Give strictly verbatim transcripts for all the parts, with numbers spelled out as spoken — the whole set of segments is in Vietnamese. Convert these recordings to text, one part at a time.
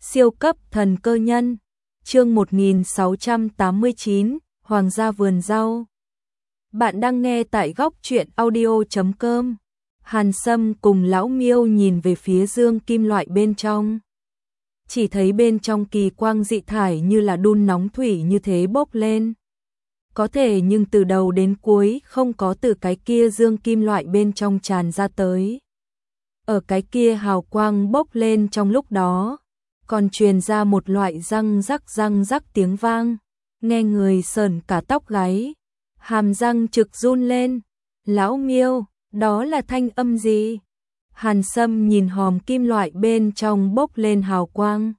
Siêu cấp thần cơ nhân. Chương một nghìn sáu trăm tám mươi chín, Hoàng gia vườn rau. Bạn đang nghe tại góc truyện audio chấm com. Hàn Sâm cùng lão Miêu nhìn về phía dương kim loại bên trong. Chỉ thấy bên trong kỳ quang dị thải như là đun nóng thủy như thế bốc lên. Có thể nhưng từ đầu đến cuối không có từ cái kia dương kim loại bên trong tràn ra tới. Ở cái kia hào quang bốc lên trong lúc đó, còn truyền ra một loại răng rắc răng rắc tiếng vang, nghe người sởn cả tóc gáy, hàm răng trực run lên. Lão Miêu, đó là thanh âm gì? Hàn Sâm nhìn hòm kim loại bên trong bốc lên hào quang.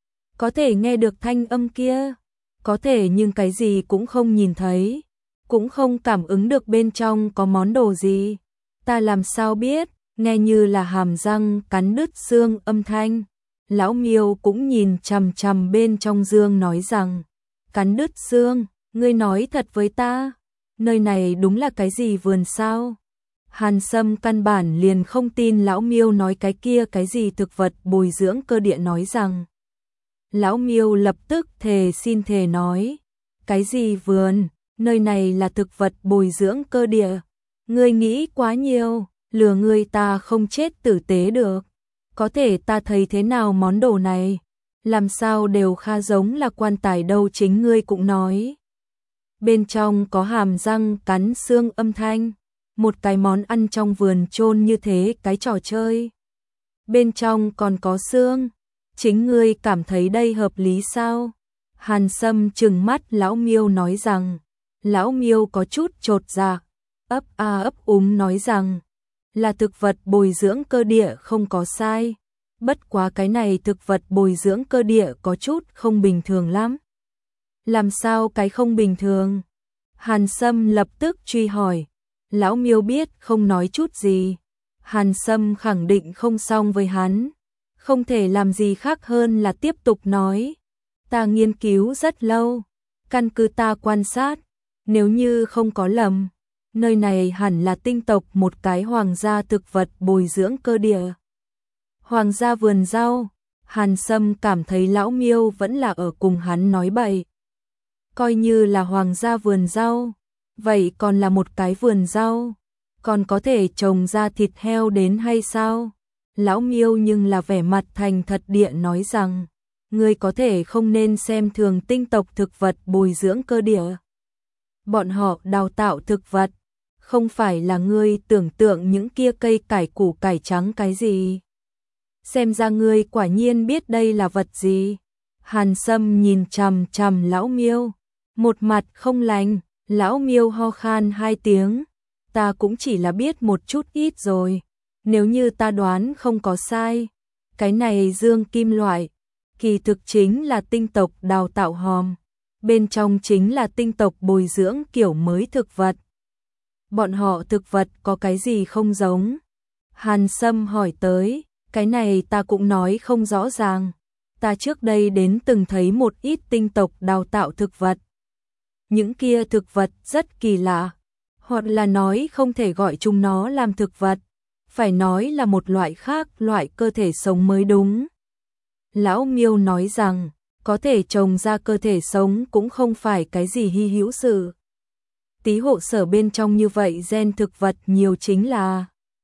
Có thể nghe được thanh âm kia, có thể nhưng cái gì cũng không nhìn thấy, cũng không cảm ứng được bên trong có món đồ gì. Ta làm sao biết, nghe như là hàm răng cắn đứt xương âm thanh. Lão Miêu cũng nhìn chằm chằm bên trong dương nói rằng, cắn đứt xương, ngươi nói thật với ta, nơi này đúng là cái gì vườn sao? Hàn Sâm căn bản liền không tin lão Miêu nói cái kia cái gì thực vật bồi dưỡng cơ địa, nói rằng. Lão Miêu lập tức thề xin thề nói, cái gì vườn, nơi này là thực vật bồi dưỡng cơ địa. Ngươi nghĩ quá nhiều, lừa ngươi ta không chết tử tế được. Có thể ta thấy thế nào món đồ này, làm sao đều khá giống là quan tài đâu, chính ngươi cũng nói. Bên trong có hàm răng cắn xương âm thanh, một cái món ăn trong vườn chôn như thế cái trò chơi. Bên trong còn có xương, chính ngươi cảm thấy đây hợp lý sao? Hàn Sâm trừng mắt lão Miêu nói rằng, lão Miêu có chút chột dạ, ấp a ấp úng nói rằng, là thực vật bồi dưỡng cơ địa không có sai, bất quá cái này thực vật bồi dưỡng cơ địa có chút không bình thường lắm. Làm sao cái không bình thường? Hàn Sâm lập tức truy hỏi. Lão Miêu biết không nói chút gì. Hàn Sâm khẳng định không xong với hắn, không thể làm gì khác hơn là tiếp tục nói. Ta nghiên cứu rất lâu, căn cứ ta quan sát, nếu như không có lầm, nơi này hẳn là tinh tộc một cái hoàng gia thực vật bồi dưỡng cơ địa. Hoàng gia vườn rau. Hàn Sâm cảm thấy lão Miêu vẫn là ở cùng hắn nói bậy. Coi như là hoàng gia vườn rau, vậy còn là một cái vườn rau, còn có thể trồng ra thịt heo đến hay sao? Lão Miêu nhưng là vẻ mặt thành thật địa nói rằng, ngươi có thể không nên xem thường tinh tộc thực vật bồi dưỡng cơ địa. Bọn họ đào tạo thực vật, không phải là ngươi tưởng tượng những kia cây cải củ cải trắng cái gì. Xem ra ngươi quả nhiên biết đây là vật gì. Hàn Sâm nhìn chằm chằm lão Miêu, một mặt không lành. Lão Miêu ho khan hai tiếng, ta cũng chỉ là biết một chút ít rồi, nếu như ta đoán không có sai, cái này dương kim loại, kỳ thực chính là tinh tộc đào tạo hòm, bên trong chính là tinh tộc bồi dưỡng kiểu mới thực vật. Bọn họ thực vật có cái gì không giống? Hàn Sâm hỏi tới, cái này ta cũng nói không rõ ràng, ta trước đây đến từng thấy một ít tinh tộc đào tạo thực vật. Những kia thực vật rất kỳ lạ, hoặc là nói không thể gọi chúng nó làm thực vật, phải nói là một loại khác, loại cơ thể sống mới đúng. Lão Miêu nói rằng, có thể trồng ra cơ thể sống cũng không phải cái gì hy hữu sự. Tí hộ sở bên trong như vậy gen thực vật nhiều chính là.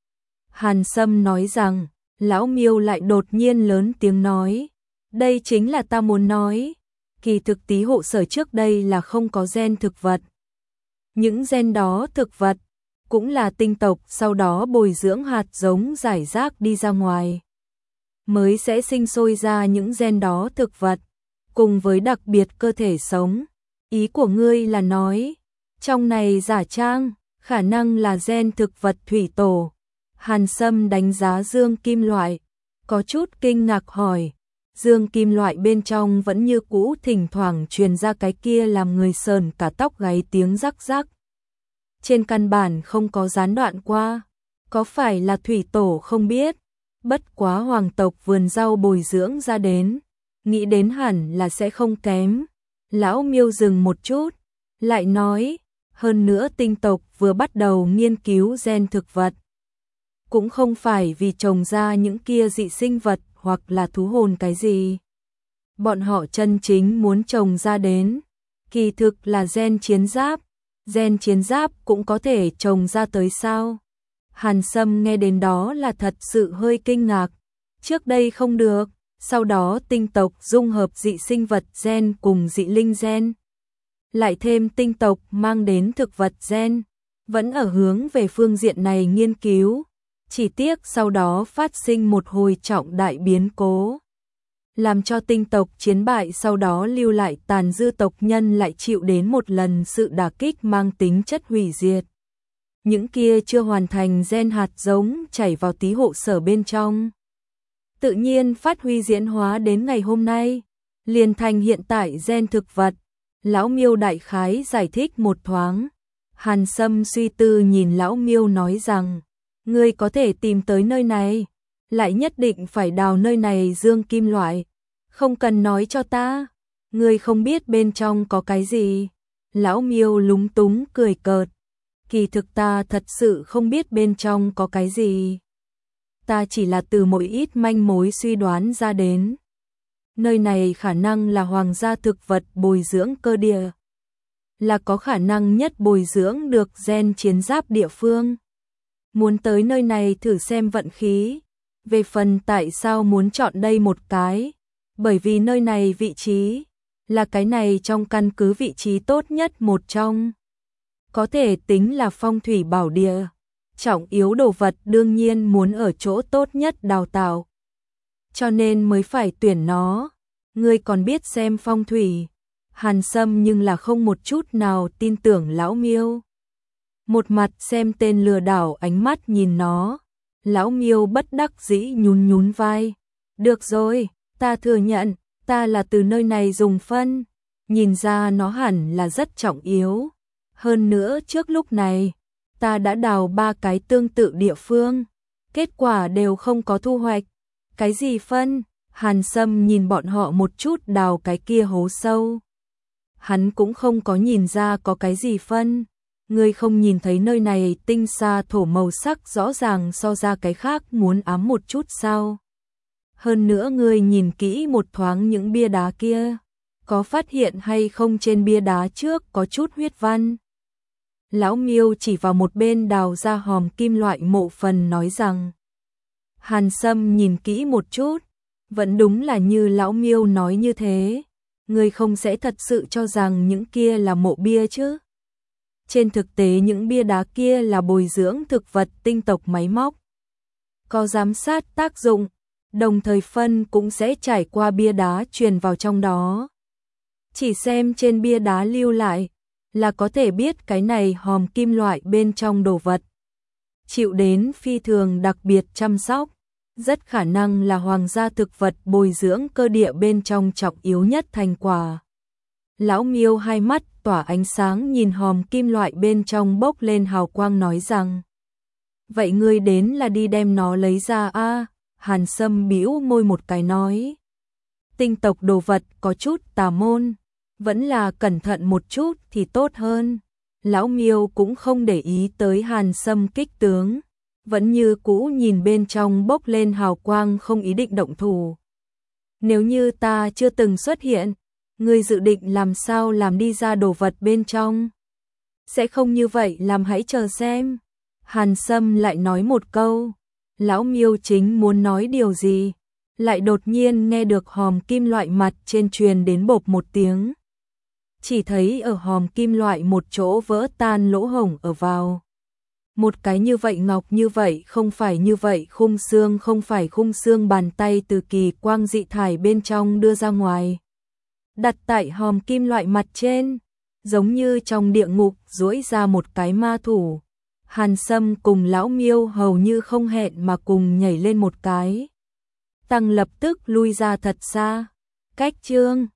Hàn Sâm nói rằng, lão Miêu lại đột nhiên lớn tiếng nói, đây chính là ta muốn nói. Kỳ thực tí hộ sở trước đây là không có gen thực vật. Những gen đó thực vật cũng là tinh tộc sau đó bồi dưỡng hạt giống giải rác đi ra ngoài, mới sẽ sinh sôi ra những gen đó thực vật, cùng với đặc biệt cơ thể sống. Ý của ngươi là nói, trong này giả trang, khả năng là gen thực vật thủy tổ. Hàn Sâm đánh giá dương kim loại, có chút kinh ngạc hỏi. Dương kim loại bên trong vẫn như cũ thỉnh thoảng truyền ra cái kia làm người sờn cả tóc gáy tiếng rắc rắc. Trên căn bản không có gián đoạn qua, có phải là thủy tổ không biết, bất quá hoàng tộc vườn rau bồi dưỡng ra đến, nghĩ đến hẳn là sẽ không kém. Lão Miêu dừng một chút, lại nói, hơn nữa tinh tộc vừa bắt đầu nghiên cứu gen thực vật, cũng không phải vì trồng ra những kia dị sinh vật hoặc là thú hồn cái gì, bọn họ chân chính muốn trồng ra đến, kỳ thực là gen chiến giáp, gen chiến giáp cũng có thể trồng ra tới sao? Hàn Sâm nghe đến đó là thật sự hơi kinh ngạc, trước đây không được, sau đó tinh tộc dung hợp dị sinh vật gen cùng dị linh gen, lại thêm tinh tộc mang đến thực vật gen, vẫn ở hướng về phương diện này nghiên cứu, chỉ tiếc sau đó phát sinh một hồi trọng đại biến cố, làm cho tinh tộc chiến bại, sau đó lưu lại tàn dư tộc nhân lại chịu đến một lần sự đả kích mang tính chất hủy diệt. Những kia chưa hoàn thành gen hạt giống chảy vào tí hộ sở bên trong, tự nhiên phát huy diễn hóa đến ngày hôm nay, liền thành hiện tại gen thực vật. Lão Miêu đại khái giải thích một thoáng. Hàn Sâm suy tư nhìn Lão Miêu nói rằng, ngươi có thể tìm tới nơi này, lại nhất định phải đào nơi này dương kim loại, không cần nói cho ta, ngươi không biết bên trong có cái gì. Lão Miêu lúng túng cười cợt, kỳ thực ta thật sự không biết bên trong có cái gì, ta chỉ là từ một ít manh mối suy đoán ra đến. Nơi này khả năng là hoàng gia thực vật bồi dưỡng cơ địa, là có khả năng nhất bồi dưỡng được gen chiến giáp địa phương. Muốn tới nơi này thử xem vận khí. Về phần tại sao muốn chọn đây một cái, bởi vì nơi này vị trí là cái này trong căn cứ vị trí tốt nhất một trong, có thể tính là phong thủy bảo địa. Trọng yếu đồ vật đương nhiên muốn ở chỗ tốt nhất đào tạo, cho nên mới phải tuyển nó. Ngươi còn biết xem phong thủy? Hàn Sâm nhưng là không một chút nào tin tưởng Lão Miêu. Một mặt xem tên lừa đảo ánh mắt nhìn nó, Lão Miêu bất đắc dĩ nhún nhún vai. Được rồi, ta thừa nhận, ta là từ nơi này dùng phân, nhìn ra nó hẳn là rất trọng yếu. Hơn nữa trước lúc này, ta đã đào ba cái tương tự địa phương, kết quả đều không có thu hoạch. Cái gì phân? Hàn Sâm nhìn bọn họ một chút đào cái kia hố sâu. Hắn cũng không có nhìn ra có cái gì phân. Ngươi không nhìn thấy nơi này tinh sa thổ màu sắc rõ ràng so ra cái khác muốn ám một chút sao? Hơn nữa ngươi nhìn kỹ một thoáng những bia đá kia, có phát hiện hay không trên bia đá trước có chút huyết văn? Lão Miêu chỉ vào một bên đào ra hòm kim loại mộ phần nói rằng. Hàn Sâm nhìn kỹ một chút, vẫn đúng là như Lão Miêu nói như thế. Ngươi không sẽ thật sự cho rằng những kia là mộ bia chứ? Trên thực tế những bia đá kia là bồi dưỡng thực vật tinh tộc máy móc, có giám sát tác dụng, đồng thời phân cũng sẽ trải qua bia đá truyền vào trong đó. Chỉ xem trên bia đá lưu lại là có thể biết cái này hòm kim loại bên trong đồ vật chịu đến phi thường đặc biệt chăm sóc, rất khả năng là hoàng gia thực vật bồi dưỡng cơ địa bên trong trọng yếu nhất thành quả. Lão Miêu hai mắt tỏa ánh sáng nhìn hòm kim loại bên trong bốc lên hào quang nói rằng. Vậy ngươi đến là đi đem nó lấy ra a? À? Hàn Sâm bĩu môi một cái nói. Tinh tộc đồ vật có chút tà môn, vẫn là cẩn thận một chút thì tốt hơn. Lão Miêu cũng không để ý tới Hàn Sâm kích tướng, vẫn như cũ nhìn bên trong bốc lên hào quang không ý định động thủ. Nếu như ta chưa từng xuất hiện, ngươi dự định làm sao làm đi ra đồ vật bên trong? Sẽ không như vậy, làm hãy chờ xem. Hàn Sâm lại nói một câu. Lão Miêu chính muốn nói điều gì, lại đột nhiên nghe được hòm kim loại mặt trên truyền đến bộp một tiếng. Chỉ thấy ở hòm kim loại một chỗ vỡ tan lỗ hổng ở vào. Một cái như vậy ngọc như vậy không phải như vậy khung xương không phải khung xương bàn tay từ kỳ quang dị thải bên trong đưa ra ngoài. Đặt tại hòm kim loại mặt trên, giống như trong địa ngục duỗi ra một cái ma thủ. Hàn Sâm cùng Lão Miêu hầu như không hẹn mà cùng nhảy lên một cái. Tăng lập tức lui ra thật xa. Cách chương